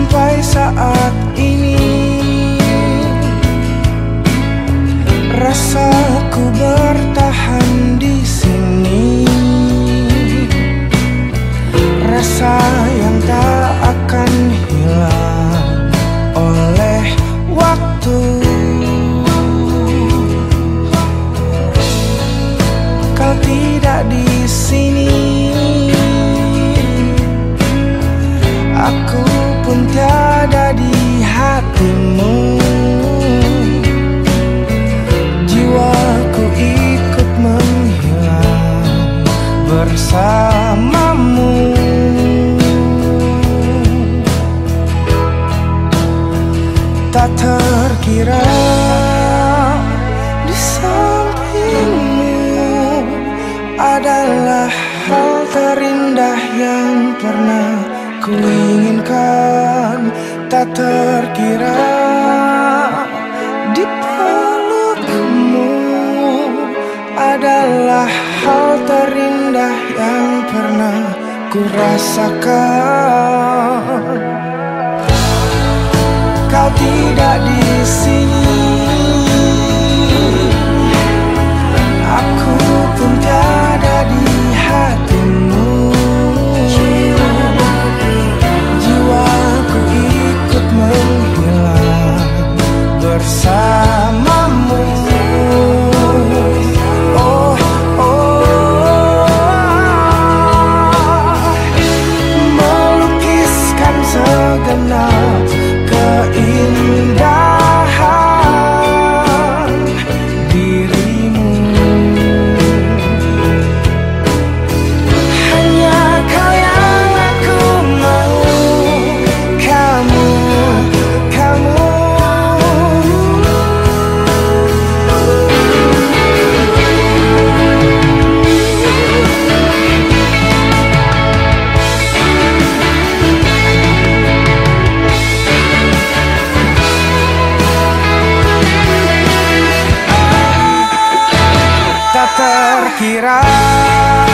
sampai saat ini. Rasaku bertahan di sini, rasa yang tak akan hilang oleh waktu. Kau tidak di sini, aku pun tiada di hatimu. Jiwaku ikut menghilang bersamamu. Tak terkira di sampingmu adalah hal terindah yang pernah ku inginkan. Tak terkira di pelukmu adalah hal terindah yang pernah ku rasakan. Kau tidak di sini, aku pun tiada di hatimu. Jiwaku ikut menghilang bersamamu. Oh, oh, melukiskan segenap keindahan dirimu. Hanya kau yang aku mau, kamu, kamu. Tak terkira